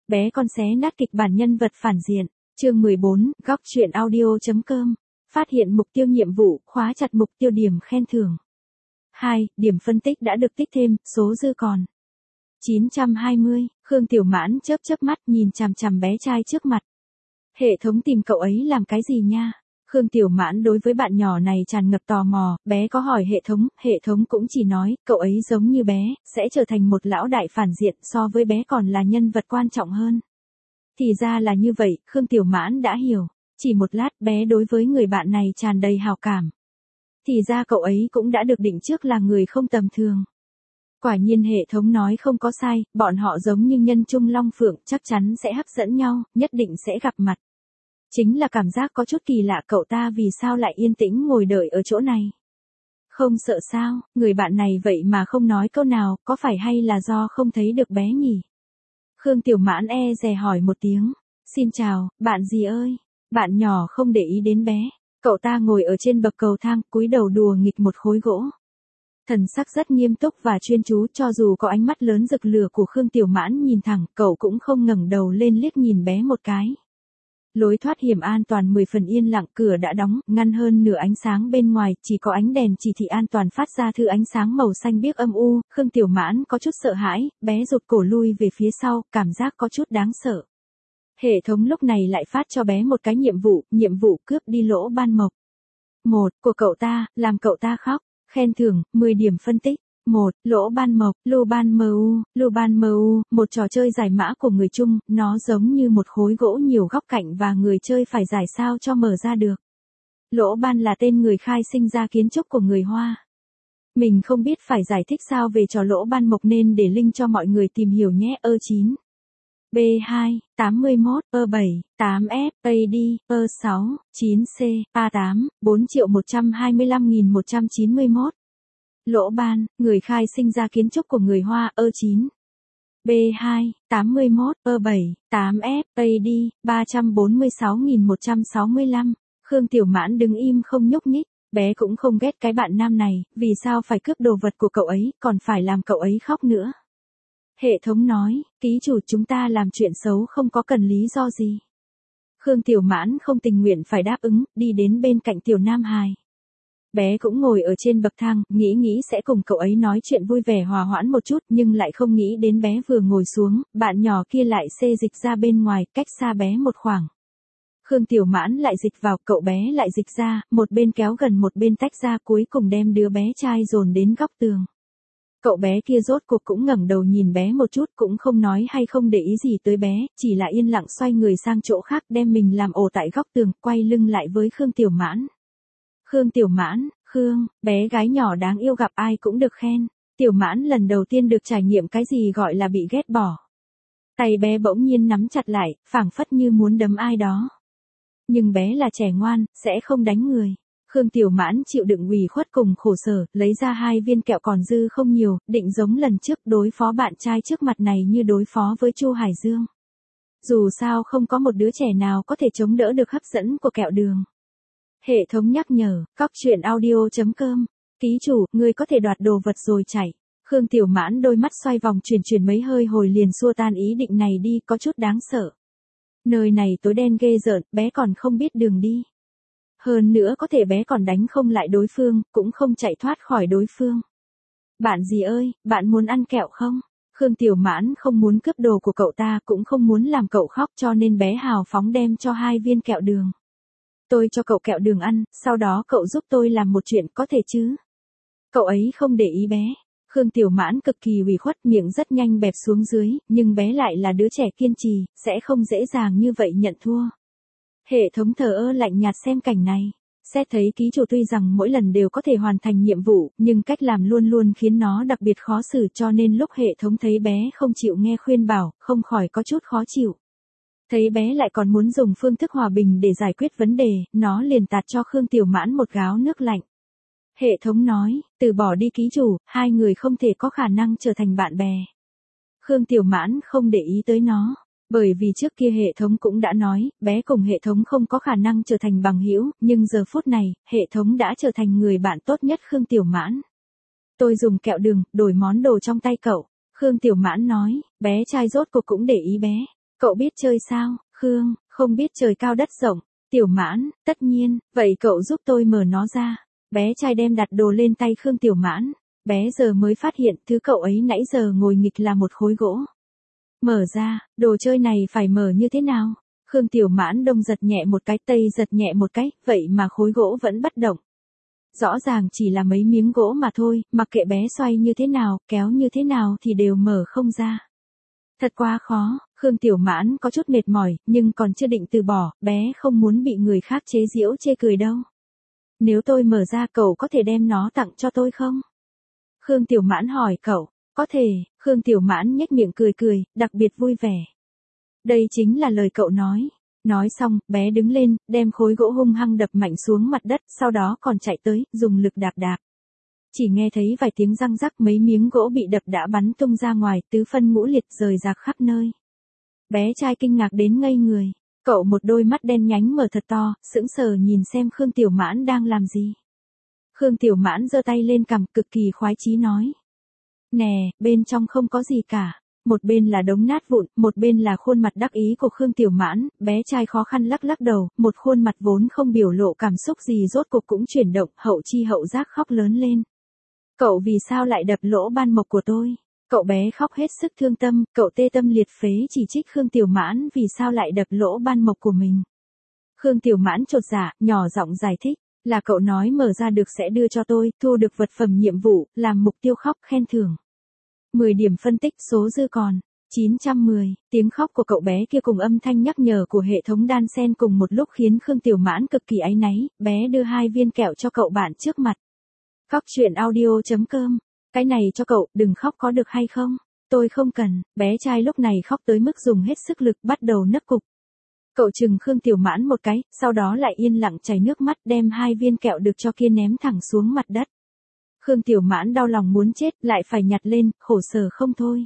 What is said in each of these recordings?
Bé con xé nát kịch bản nhân vật phản diện. Chương 14, góc truyện audio.com. Phát hiện mục tiêu nhiệm vụ, khóa chặt mục tiêu điểm khen thưởng. 2. Điểm phân tích đã được tích thêm, số dư còn 920. Khương Tiểu Mãn chớp mắt nhìn chằm chằm bé trai trước mặt. Hệ thống tìm cậu ấy làm cái gì nha? Khương Tiểu Mãn đối với bạn nhỏ này tràn ngập tò mò, bé có hỏi hệ thống cũng chỉ nói, cậu ấy giống như bé, sẽ trở thành một lão đại phản diện, so với bé còn là nhân vật quan trọng hơn. Thì ra là như vậy, Khương Tiểu Mãn đã hiểu. Chỉ một lát bé đối với người bạn này tràn đầy hào cảm. Thì ra cậu ấy cũng đã được định trước là người không tầm thường. Quả nhiên hệ thống nói không có sai, bọn họ giống như nhân trung long phượng, chắc chắn sẽ hấp dẫn nhau, nhất định sẽ gặp mặt. Chính là cảm giác có chút kỳ lạ, cậu ta vì sao lại yên tĩnh ngồi đợi ở chỗ này. Không sợ sao, người bạn này vậy mà không nói câu nào, có phải hay là do không thấy được bé nhỉ? Khương Tiểu Mãn dè hỏi một tiếng. Xin chào, bạn gì ơi? Bạn nhỏ không để ý đến bé. Cậu ta ngồi ở trên bậc cầu thang, cúi đầu đùa nghịch một khối gỗ. Thần sắc rất nghiêm túc và chuyên chú, cho dù có ánh mắt lớn rực lửa của Khương Tiểu Mãn nhìn thẳng, cậu cũng không ngẩng đầu lên liếc nhìn bé một cái. Lối thoát hiểm an toàn 10 phần yên lặng, cửa đã đóng, ngăn hơn nửa ánh sáng bên ngoài, chỉ có ánh đèn chỉ thị an toàn phát ra thứ ánh sáng màu xanh biếc âm u. Khương Tiểu Mãn có chút sợ hãi, bé rụt cổ lui về phía sau, cảm giác có chút đáng sợ. Hệ thống lúc này lại phát cho bé một cái nhiệm vụ cướp đi lỗ ban mộc. 1. Của cậu ta, làm cậu ta khóc. Khen thưởng, 10 điểm phân tích. 1. Lỗ ban mộc, Lu Ban Mu, một trò chơi giải mã của người Trung, nó giống như một khối gỗ nhiều góc cạnh và người chơi phải giải sao cho mở ra được. Lỗ ban là tên người khai sinh ra kiến trúc của người Hoa. Mình không biết phải giải thích sao về trò lỗ ban mộc nên để link cho mọi người tìm hiểu nhé. 9. B2, 81, 7, 8F, AD, 6, 9C, A8, 4.125.191. Lỗ ban, người khai sinh ra kiến trúc của người Hoa. 9. B2, 81, 7, 8F, AD, 346.165. Khương Tiểu Mãn đứng im không nhúc nhích, bé cũng không ghét cái bạn nam này, vì sao phải cướp đồ vật của cậu ấy, còn phải làm cậu ấy khóc nữa. Hệ thống nói, ký chủ chúng ta làm chuyện xấu không có cần lý do gì. Khương Tiểu Mãn không tình nguyện phải đáp ứng, đi đến bên cạnh Tiểu Nam Hài. Bé cũng ngồi ở trên bậc thang, nghĩ sẽ cùng cậu ấy nói chuyện vui vẻ hòa hoãn một chút, nhưng lại không nghĩ đến bé vừa ngồi xuống, bạn nhỏ kia lại xê dịch ra bên ngoài, cách xa bé một khoảng. Khương Tiểu Mãn lại dịch vào, cậu bé lại dịch ra, một bên kéo gần một bên tách ra, cuối cùng đem đứa bé trai dồn đến góc tường. Cậu bé kia rốt cuộc cũng ngẩng đầu nhìn bé một chút, cũng không nói hay không để ý gì tới bé, chỉ là yên lặng xoay người sang chỗ khác, đem mình làm ổ tại góc tường, quay lưng lại với Khương Tiểu Mãn. Khương Tiểu Mãn, bé gái nhỏ đáng yêu gặp ai cũng được khen. Tiểu Mãn lần đầu tiên được trải nghiệm cái gì gọi là bị ghét bỏ. Tay bé bỗng nhiên nắm chặt lại, phảng phất như muốn đấm ai đó. Nhưng bé là trẻ ngoan, sẽ không đánh người. Khương Tiểu Mãn chịu đựng ủy khuất cùng khổ sở, lấy ra 2 viên kẹo còn dư không nhiều, định giống lần trước đối phó bạn trai trước mặt này như đối phó với Chu Hải Dương. Dù sao không có một đứa trẻ nào có thể chống đỡ được hấp dẫn của kẹo đường. Hệ thống nhắc nhở, góc truyện audio.com. Ký chủ, ngươi có thể đoạt đồ vật rồi chạy. Khương Tiểu Mãn đôi mắt xoay vòng chuyển mấy hơi hồi liền xua tan ý định này đi, có chút đáng sợ. Nơi này tối đen ghê rợn, bé còn không biết đường đi. Hơn nữa có thể bé còn đánh không lại đối phương, cũng không chạy thoát khỏi đối phương. Bạn gì ơi, bạn muốn ăn kẹo không? Khương Tiểu Mãn không muốn cướp đồ của cậu ta, cũng không muốn làm cậu khóc, cho nên bé hào phóng đem cho 2 viên kẹo đường. Tôi cho cậu kẹo đường ăn, sau đó cậu giúp tôi làm một chuyện, có thể chứ? Cậu ấy không để ý bé. Khương Tiểu Mãn cực kỳ ủy khuất, miệng rất nhanh bẹp xuống dưới, nhưng bé lại là đứa trẻ kiên trì, sẽ không dễ dàng như vậy nhận thua. Hệ thống thờ ơ lạnh nhạt xem cảnh này. Xét thấy ký chủ tuy rằng mỗi lần đều có thể hoàn thành nhiệm vụ, nhưng cách làm luôn luôn khiến nó đặc biệt khó xử, cho nên lúc hệ thống thấy bé không chịu nghe khuyên bảo, không khỏi có chút khó chịu. Thấy bé lại còn muốn dùng phương thức hòa bình để giải quyết vấn đề, nó liền tạt cho Khương Tiểu Mãn một gáo nước lạnh. Hệ thống nói, từ bỏ đi ký chủ, 2 người không thể có khả năng trở thành bạn bè. Khương Tiểu Mãn không để ý tới nó, bởi vì trước kia hệ thống cũng đã nói, bé cùng hệ thống không có khả năng trở thành bằng hữu, nhưng giờ phút này, hệ thống đã trở thành người bạn tốt nhất Khương Tiểu Mãn. Tôi dùng kẹo đường, đổi món đồ trong tay cậu. Khương Tiểu Mãn nói, bé trai rốt cuộc cũng để ý bé. Cậu biết chơi sao? Khương, không biết trời cao đất rộng. Tiểu Mãn, tất nhiên, vậy cậu giúp tôi mở nó ra. Bé trai đem đặt đồ lên tay Khương Tiểu Mãn. Bé giờ mới phát hiện thứ cậu ấy nãy giờ ngồi nghịch là một khối gỗ. Mở ra, đồ chơi này phải mở như thế nào? Khương Tiểu Mãn đông giật nhẹ một cái, tây giật nhẹ một cái, vậy mà khối gỗ vẫn bất động. Rõ ràng chỉ là mấy miếng gỗ mà thôi, mặc kệ bé xoay như thế nào, kéo như thế nào thì đều mở không ra. Thật quá khó, Khương Tiểu Mãn có chút mệt mỏi, nhưng còn chưa định từ bỏ, bé không muốn bị người khác chế giễu chê cười đâu. Nếu tôi mở ra cậu có thể đem nó tặng cho tôi không? Khương Tiểu Mãn hỏi cậu, có thể, Khương Tiểu Mãn nhếch miệng cười cười, đặc biệt vui vẻ. Đây chính là lời cậu nói. Nói xong, bé đứng lên, đem khối gỗ hung hăng đập mạnh xuống mặt đất, sau đó còn chạy tới, dùng lực đạp đạp. Chỉ nghe thấy vài tiếng răng rắc, mấy miếng gỗ bị đập đã bắn tung ra ngoài, tứ phân ngũ liệt rời rạc khắp nơi. Bé trai kinh ngạc đến ngây người. Cậu một đôi mắt đen nhánh mở thật to, sững sờ nhìn xem Khương Tiểu Mãn đang làm gì. Khương Tiểu Mãn giơ tay lên cằm, cực kỳ khoái chí nói. Nè, bên trong không có gì cả. Một bên là đống nát vụn, một bên là khuôn mặt đắc ý của Khương Tiểu Mãn, bé trai khó khăn lắc lắc đầu, một khuôn mặt vốn không biểu lộ cảm xúc gì rốt cuộc cũng chuyển động, hậu chi hậu giác khóc lớn lên. Cậu vì sao lại đập lỗ ban mộc của tôi? Cậu bé khóc hết sức thương tâm, cậu tê tâm liệt phế chỉ trích Khương Tiểu Mãn vì sao lại đập lỗ ban mộc của mình. Khương Tiểu Mãn chột dạ, nhỏ giọng giải thích, là cậu nói mở ra được sẽ đưa cho tôi, thu được vật phẩm nhiệm vụ, làm mục tiêu khóc khen thưởng. 10 điểm phân tích, số dư còn 910, tiếng khóc của cậu bé kia cùng âm thanh nhắc nhở của hệ thống đan xen cùng một lúc khiến Khương Tiểu Mãn cực kỳ áy náy, bé đưa 2 viên kẹo cho cậu bạn trước mặt. Khóc chuyện audio.com, cái này cho cậu, đừng khóc có được hay không? Tôi không cần, bé trai lúc này khóc tới mức dùng hết sức lực bắt đầu nấc cục. Cậu chừng Khương Tiểu Mãn một cái, sau đó lại yên lặng chảy nước mắt đem 2 viên kẹo được cho kia ném thẳng xuống mặt đất. Khương Tiểu Mãn đau lòng muốn chết, lại phải nhặt lên, khổ sở không thôi.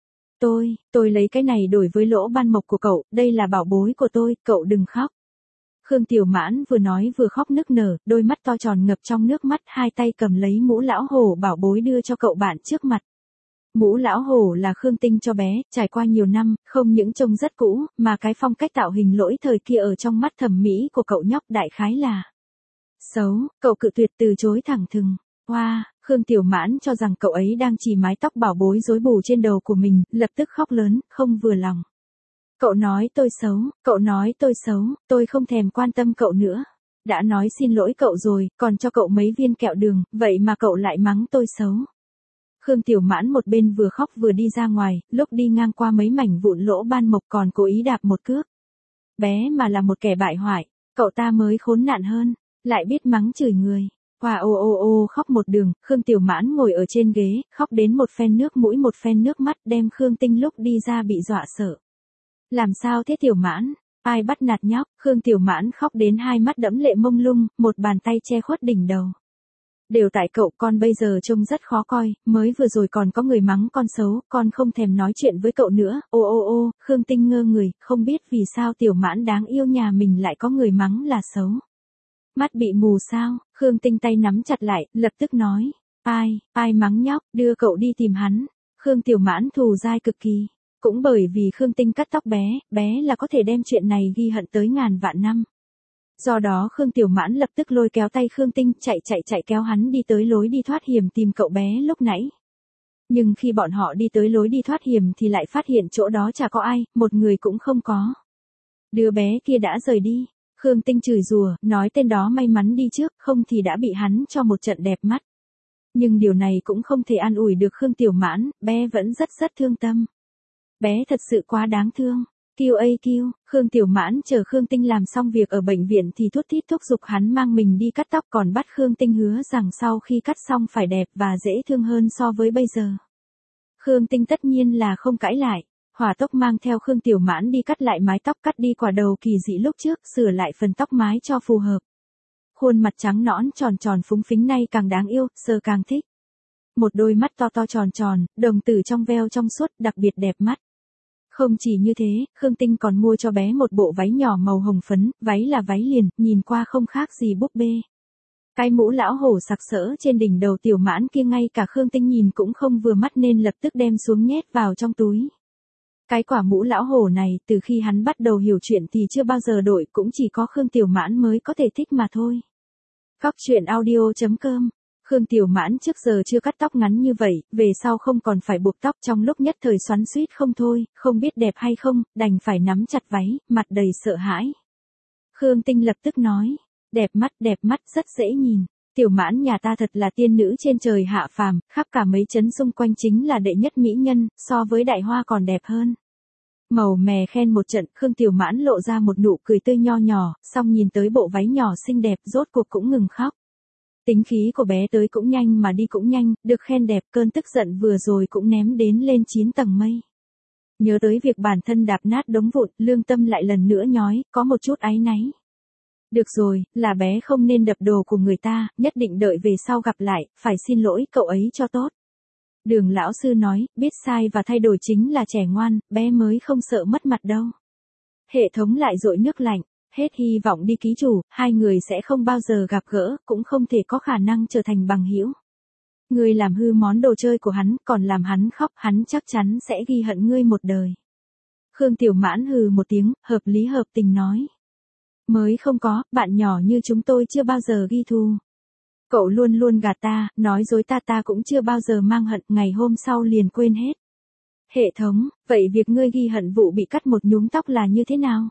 Tôi lấy cái này đổi với lỗ ban mộc của cậu, đây là bảo bối của tôi, cậu đừng khóc. Khương Tiểu Mãn vừa nói vừa khóc nức nở, đôi mắt to tròn ngập trong nước mắt, hai tay cầm lấy mũ lão hổ bảo bối đưa cho cậu bạn trước mặt. Mũ lão hổ là Khương Tinh cho bé, trải qua nhiều năm, không những trông rất cũ, mà cái phong cách tạo hình lỗi thời kia ở trong mắt thẩm mỹ của cậu nhóc đại khái là xấu, cậu cự tuyệt từ chối thẳng thừng. Hoa, Khương Tiểu Mãn cho rằng cậu ấy đang chì mái tóc bảo bối rối bù trên đầu của mình, lập tức khóc lớn, không vừa lòng. Cậu nói tôi xấu, tôi không thèm quan tâm cậu nữa. Đã nói xin lỗi cậu rồi, còn cho cậu mấy viên kẹo đường, vậy mà cậu lại mắng tôi xấu. Khương Tiểu Mãn một bên vừa khóc vừa đi ra ngoài, lúc đi ngang qua mấy mảnh vụn lỗ ban mộc còn cố ý đạp một cước. Bé mà là một kẻ bại hoại, cậu ta mới khốn nạn hơn, lại biết mắng chửi người. Hoa ô khóc một đường, Khương Tiểu Mãn ngồi ở trên ghế, khóc đến một phen nước mũi một phen nước mắt đem Khương Tinh lúc đi ra bị dọa sợ. Làm sao thế Tiểu Mãn? Ai bắt nạt nhóc? Khương Tiểu Mãn khóc đến hai mắt đẫm lệ mông lung, một bàn tay che khuất đỉnh đầu. Đều tại cậu, con bây giờ trông rất khó coi, mới vừa rồi còn có người mắng con xấu, con không thèm nói chuyện với cậu nữa. Ô, Khương Tinh ngơ người, không biết vì sao Tiểu Mãn đáng yêu nhà mình lại có người mắng là xấu. Mắt bị mù sao? Khương Tinh tay nắm chặt lại, lập tức nói. Ai mắng nhóc, đưa cậu đi tìm hắn. Khương Tiểu Mãn thù dai cực kỳ. Cũng bởi vì Khương Tinh cắt tóc bé là có thể đem chuyện này ghi hận tới ngàn vạn năm. Do đó Khương Tiểu Mãn lập tức lôi kéo tay Khương Tinh chạy kéo hắn đi tới lối đi thoát hiểm tìm cậu bé lúc nãy. Nhưng khi bọn họ đi tới lối đi thoát hiểm thì lại phát hiện chỗ đó chả có ai, một người cũng không có. Đứa bé kia đã rời đi. Khương Tinh chửi rủa, nói tên đó may mắn đi trước, không thì đã bị hắn cho một trận đẹp mắt. Nhưng điều này cũng không thể an ủi được Khương Tiểu Mãn, bé vẫn rất thương tâm. Bé thật sự quá đáng thương. Kêu, Khương Tiểu Mãn chờ Khương Tinh làm xong việc ở bệnh viện thì thút thít thúc giục hắn mang mình đi cắt tóc, còn bắt Khương Tinh hứa rằng sau khi cắt xong phải đẹp và dễ thương hơn so với bây giờ. Khương Tinh tất nhiên là không cãi lại. Hỏa tốc mang theo Khương Tiểu Mãn đi cắt lại mái tóc, cắt đi quả đầu kỳ dị lúc trước, sửa lại phần tóc mái cho phù hợp. Khuôn mặt trắng nõn tròn phúng phính nay càng đáng yêu, sờ càng thích. Một đôi mắt to tròn, đồng tử trong veo trong suốt, đặc biệt đẹp mắt. Không chỉ như thế, Khương Tinh còn mua cho bé một bộ váy nhỏ màu hồng phấn, váy là váy liền, nhìn qua không khác gì búp bê. Cái mũ lão hổ sặc sỡ trên đỉnh đầu Tiểu Mãn kia ngay cả Khương Tinh nhìn cũng không vừa mắt nên lập tức đem xuống nhét vào trong túi. Cái quả mũ lão hổ này từ khi hắn bắt đầu hiểu chuyện thì chưa bao giờ đổi, cũng chỉ có Khương Tiểu Mãn mới có thể thích mà thôi. Góc truyện audio.com. Khương Tiểu Mãn trước giờ chưa cắt tóc ngắn như vậy, về sau không còn phải buộc tóc, trong lúc nhất thời xoắn xuýt không thôi, không biết đẹp hay không, đành phải nắm chặt váy, mặt đầy sợ hãi. Khương Tinh lập tức nói, đẹp mắt, rất dễ nhìn. Tiểu Mãn nhà ta thật là tiên nữ trên trời hạ phàm, khắp cả mấy trấn xung quanh chính là đệ nhất mỹ nhân, so với Đại Hoa còn đẹp hơn. Màu mè khen một trận, Khương Tiểu Mãn lộ ra một nụ cười tươi nho nhỏ, xong nhìn tới bộ váy nhỏ xinh đẹp, rốt cuộc cũng ngừng khóc. Tính khí của bé tới cũng nhanh mà đi cũng nhanh, được khen đẹp, cơn tức giận vừa rồi cũng ném đến lên 9 tầng mây. Nhớ tới việc bản thân đạp nát đống vụn, lương tâm lại lần nữa nhói, có một chút áy náy. Được rồi, là bé không nên đập đồ của người ta, nhất định đợi về sau gặp lại, phải xin lỗi cậu ấy cho tốt. Đường lão sư nói, biết sai và thay đổi chính là trẻ ngoan, bé mới không sợ mất mặt đâu. Hệ thống lại dội nước lạnh, hết hy vọng đi ký chủ, hai người sẽ không bao giờ gặp gỡ, cũng không thể có khả năng trở thành bằng hữu. Ngươi làm hư món đồ chơi của hắn, còn làm hắn khóc, hắn chắc chắn sẽ ghi hận ngươi một đời. Khương Tiểu Mãn hừ một tiếng, hợp lý hợp tình nói. Mới không có, bạn nhỏ như chúng tôi chưa bao giờ ghi thù. Cậu luôn luôn gạt ta, nói dối ta cũng chưa bao giờ mang hận, ngày hôm sau liền quên hết. Hệ thống, vậy việc ngươi ghi hận vụ bị cắt một nhúm tóc là như thế nào?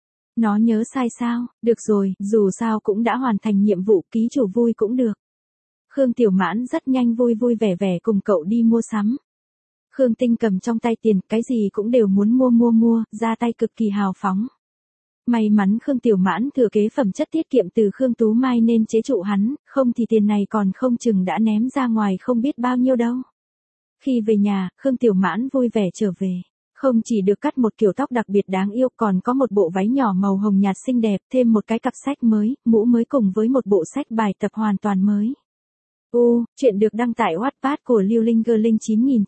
Nó nhớ sai sao? Được rồi, dù sao cũng đã hoàn thành nhiệm vụ, ký chủ vui cũng được. Khương Tiểu Mãn rất nhanh vui vui vẻ vẻ cùng cậu đi mua sắm. Khương Tinh cầm trong tay tiền, cái gì cũng đều muốn mua, ra tay cực kỳ hào phóng. May mắn Khương Tiểu Mãn thừa kế phẩm chất tiết kiệm từ Khương Tú Mai nên chế trụ hắn, không thì tiền này còn không chừng đã ném ra ngoài không biết bao nhiêu đâu. Khi về nhà, Khương Tiểu Mãn vui vẻ trở về. Không chỉ được cắt một kiểu tóc đặc biệt đáng yêu, còn có một bộ váy nhỏ màu hồng nhạt xinh đẹp, thêm một cái cặp sách mới, mũ mới cùng với một bộ sách bài tập hoàn toàn mới. Chuyện được đăng tải Wattpad của Lưu Linh Girling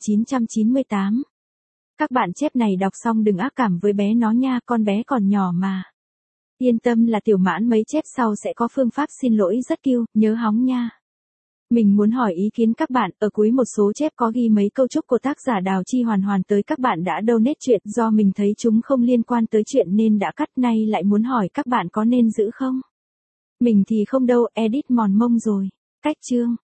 9998. Các bạn chép này đọc xong đừng ác cảm với bé nó nha, con bé còn nhỏ mà. Yên tâm là Tiểu Mãn mấy chép sau sẽ có phương pháp xin lỗi rất cute, nhớ hóng nha. Mình muốn hỏi ý kiến các bạn, ở cuối một số chép có ghi mấy câu chúc của tác giả Đào Chi Hoàn tới các bạn đã donate chuyện, do mình thấy chúng không liên quan tới chuyện nên đã cắt, nay lại muốn hỏi các bạn có nên giữ không? Mình thì không đâu, edit mòn mông rồi. Cách chương